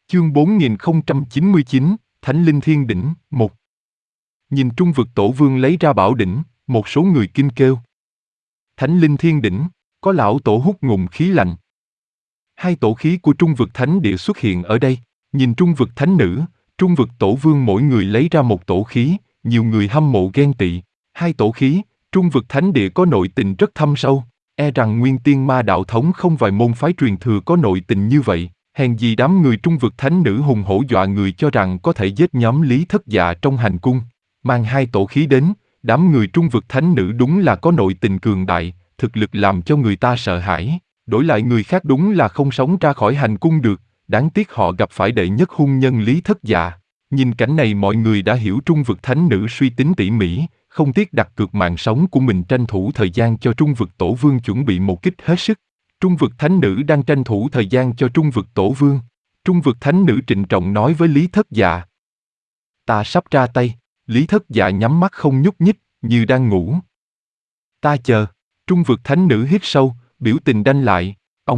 Chương 4099, Thánh Linh Thiên Đỉnh, 1. Nhìn Trung Vực Tổ Vương lấy ra bảo đỉnh, một số người kinh kêu. Thánh Linh Thiên Đỉnh, có lão tổ hút ngụm khí lạnh. Hai tổ khí của Trung Vực Thánh Địa xuất hiện ở đây, nhìn Trung Vực Thánh Nữ, Trung Vực Tổ Vương mỗi người lấy ra một tổ khí, nhiều người hâm mộ ghen tị. Hai tổ khí, Trung Vực Thánh Địa có nội tình rất thâm sâu, e rằng Nguyên Tiên Ma Đạo Thống không vài môn phái truyền thừa có nội tình như vậy. Hèn gì đám người Trung Vực Thánh Nữ hùng hổ dọa người cho rằng có thể giết nhóm Lý Thất Dạ trong hành cung. Mang hai tổ khí đến, đám người Trung Vực Thánh Nữ đúng là có nội tình cường đại, thực lực làm cho người ta sợ hãi. Đổi lại người khác đúng là không sống ra khỏi hành cung được, đáng tiếc họ gặp phải đệ nhất hung nhân Lý Thất Dạ. Nhìn cảnh này mọi người đã hiểu Trung Vực Thánh Nữ suy tính tỉ mỉ, không tiếc đặt cược mạng sống của mình tranh thủ thời gian cho Trung Vực Tổ Vương chuẩn bị một kích hết sức. Trung Vực Thánh Nữ đang tranh thủ thời gian cho Trung Vực Tổ Vương. Trung Vực Thánh Nữ trịnh trọng nói với Lý Thất Dạ. Ta sắp ra tay. Lý Thất Dạ nhắm mắt không nhúc nhích, như đang ngủ. Ta chờ. Trung Vực Thánh Nữ hít sâu, biểu tình đanh lại.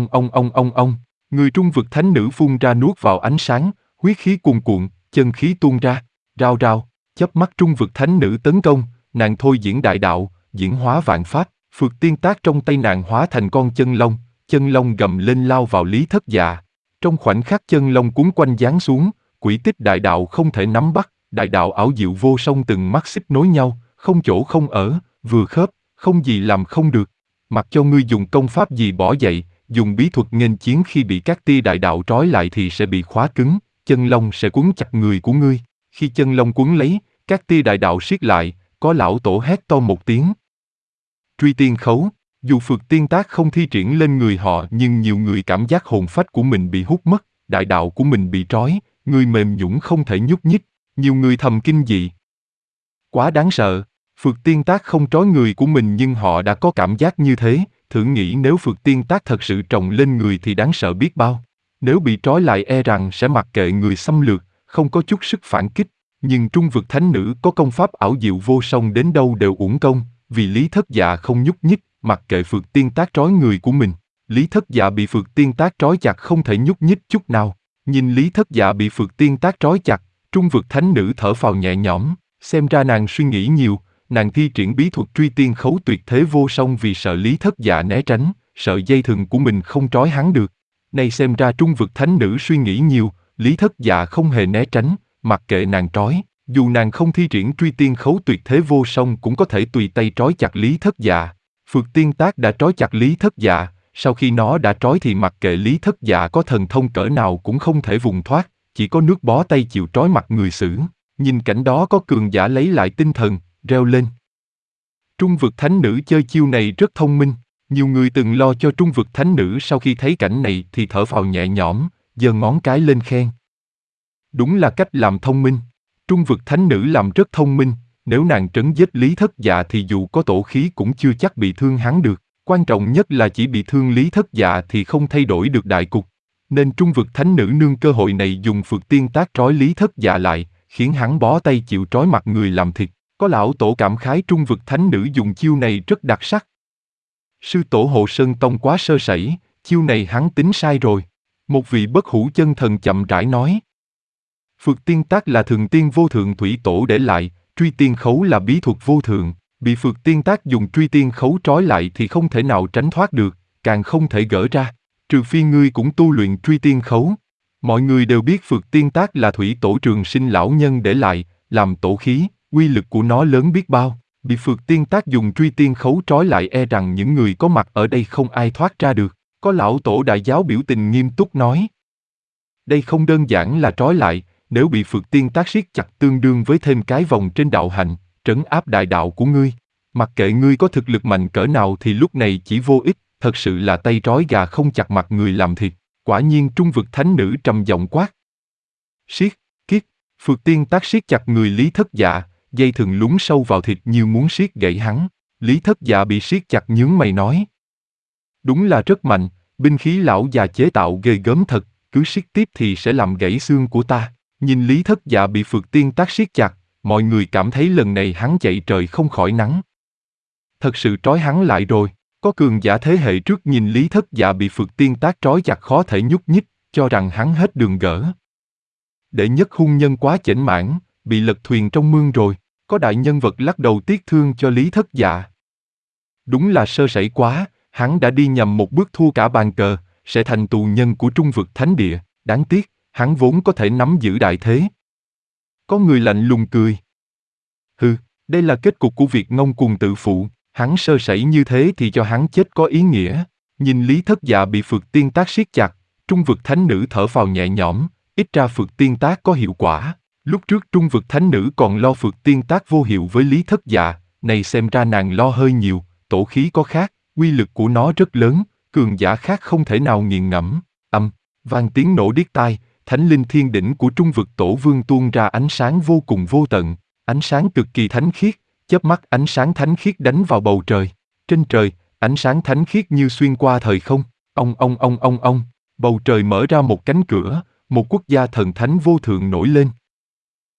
Ông. Người Trung Vực Thánh Nữ phun ra nuốt vào ánh sáng, huyết khí cuồn cuộn, chân khí tuôn ra. Rao, chớp mắt Trung Vực Thánh Nữ tấn công, nàng thôi diễn đại đạo, diễn hóa vạn pháp. Phược tiên tác trong tay nàng hóa thành con chân long gầm lên lao vào Lý Thất Dạ. Trong khoảnh khắc chân long cuốn quanh giáng xuống, quỹ tích đại đạo không thể nắm bắt, đại đạo ảo diệu vô song từng mắt xích nối nhau, không chỗ không ở, vừa khớp, không gì làm không được. Mặc cho ngươi dùng công pháp gì bỏ dậy, dùng bí thuật nghênh chiến khi bị các tia đại đạo trói lại thì sẽ bị khóa cứng, chân long sẽ quấn chặt người của ngươi. Khi chân long quấn lấy, các tia đại đạo siết lại, có lão tổ hét to một tiếng. Truy tiên khấu, dù Phược tiên tác không thi triển lên người họ nhưng nhiều người cảm giác hồn phách của mình bị hút mất, đại đạo của mình bị trói, người mềm nhũn không thể nhúc nhích, nhiều người thầm kinh dị. Quá đáng sợ, Phược tiên tác không trói người của mình nhưng họ đã có cảm giác như thế, thử nghĩ nếu Phược tiên tác thật sự trồng lên người thì đáng sợ biết bao. Nếu bị trói lại e rằng sẽ mặc kệ người xâm lược, không có chút sức phản kích, nhưng Trung Vực Thánh Nữ có công pháp ảo diệu vô song đến đâu đều uổng công. Vì Lý Thất Dạ không nhúc nhích, mặc kệ Phược tiên tác trói người của mình. Lý Thất Dạ bị Phược tiên tác trói chặt không thể nhúc nhích chút nào. Nhìn Lý Thất Dạ bị Phược tiên tác trói chặt, Trung Vực Thánh Nữ thở phào nhẹ nhõm, xem ra nàng suy nghĩ nhiều, nàng thi triển bí thuật truy tiên khấu tuyệt thế vô song vì sợ Lý Thất Dạ né tránh, sợ dây thừng của mình không trói hắn được. Nay xem ra Trung Vực Thánh Nữ suy nghĩ nhiều, Lý Thất Dạ không hề né tránh, mặc kệ nàng trói. Dù nàng không thi triển truy tiên khấu tuyệt thế vô song cũng có thể tùy tay trói chặt Lý Thất Dạ. Phược tiên tác đã trói chặt Lý Thất Dạ, sau khi nó đã trói thì mặc kệ Lý Thất Dạ có thần thông cỡ nào cũng không thể vùng thoát, chỉ có nước bó tay chịu trói mặt người xử. Nhìn cảnh đó có cường giả lấy lại tinh thần, reo lên. Trung Vực Thánh Nữ chơi chiêu này rất thông minh, nhiều người từng lo cho Trung Vực Thánh Nữ sau khi thấy cảnh này thì thở phào nhẹ nhõm, giơ ngón cái lên khen. Đúng là cách làm thông minh. Trung Vực Thánh Nữ làm rất thông minh, nếu nàng trấn giết Lý Thất Dạ thì dù có tổ khí cũng chưa chắc bị thương hắn được, quan trọng nhất là chỉ bị thương Lý Thất Dạ thì không thay đổi được đại cục. Nên Trung Vực Thánh Nữ nương cơ hội này dùng Phược tiên tác trói Lý Thất Dạ lại, khiến hắn bó tay chịu trói mặt người làm thịt. Có lão tổ cảm khái Trung Vực Thánh Nữ dùng chiêu này rất đặc sắc. Sư tổ Hộ Sơn Tông quá sơ sẩy, chiêu này hắn tính sai rồi. Một vị bất hủ chân thần chậm rãi nói. Phược tiên tác là thường tiên vô thượng thủy tổ để lại, truy tiên khấu là bí thuật vô thượng, bị Phược tiên tác dùng truy tiên khấu trói lại thì không thể nào tránh thoát được, càng không thể gỡ ra, trừ phi ngươi cũng tu luyện truy tiên khấu. Mọi người đều biết Phược tiên tác là thủy tổ Trường Sinh lão nhân để lại, làm tổ khí, uy lực của nó lớn biết bao, bị Phược tiên tác dùng truy tiên khấu trói lại e rằng những người có mặt ở đây không ai thoát ra được. Có lão tổ đại giáo biểu tình nghiêm túc nói. Đây không đơn giản là trói lại, nếu bị Phược tiên tác siết chặt tương đương với thêm cái vòng trên đạo hành, trấn áp đại đạo của ngươi. Mặc kệ ngươi có thực lực mạnh cỡ nào thì lúc này chỉ vô ích, thật sự là tay trói gà không chặt mặt người làm thịt. Quả nhiên Trung Vực Thánh Nữ trầm giọng quát. Siết, kiết, Phược tiên tác siết chặt người Lý Thất Dạ, dây thừng lún sâu vào thịt như muốn siết gãy hắn. Lý Thất Dạ bị siết chặt nhướng mày nói. Đúng là rất mạnh, binh khí lão già chế tạo ghê gớm thật, cứ siết tiếp thì sẽ làm gãy xương của ta. Nhìn Lý Thất Dạ bị Phược tiên tác siết chặt, mọi người cảm thấy lần này hắn chạy trời không khỏi nắng. Thật sự trói hắn lại rồi, có cường giả thế hệ trước nhìn Lý Thất Dạ bị Phược tiên tác trói chặt khó thể nhúc nhích, cho rằng hắn hết đường gỡ. đệ nhất hung nhân quá chểnh mãn, bị lật thuyền trong mương rồi. Có đại nhân vật lắc đầu tiếc thương cho Lý Thất Dạ. Đúng là sơ sẩy quá, hắn đã đi nhầm một bước thua cả bàn cờ, sẽ thành tù nhân của Trung Vực Thánh Địa, đáng tiếc, hắn vốn có thể nắm giữ đại thế. Có người lạnh lùng cười. Hừ, đây là kết cục của việc ngông cuồng tự phụ, hắn sơ sẩy như thế thì cho hắn chết có ý nghĩa. Nhìn Lý Thất Dạ bị Phược Tiên Tác siết chặt, Trung Vực Thánh Nữ thở phào nhẹ nhõm, ít ra Phược Tiên Tác có hiệu quả. Lúc trước Trung Vực Thánh Nữ còn lo Phược Tiên Tác vô hiệu với Lý Thất Dạ, này xem ra nàng lo hơi nhiều, tổ khí có khác, uy lực của nó rất lớn, cường giả khác không thể nào nghiền ngẫm. Vang tiếng nổ điếc tai, Thánh Linh Thiên Đỉnh của Trung Vực Tổ Vương tuôn ra ánh sáng vô cùng vô tận, ánh sáng cực kỳ thánh khiết, chớp mắt ánh sáng thánh khiết đánh vào bầu trời. Trên trời, ánh sáng thánh khiết như xuyên qua thời không. Ông, bầu trời mở ra một cánh cửa, một quốc gia thần thánh vô thượng nổi lên.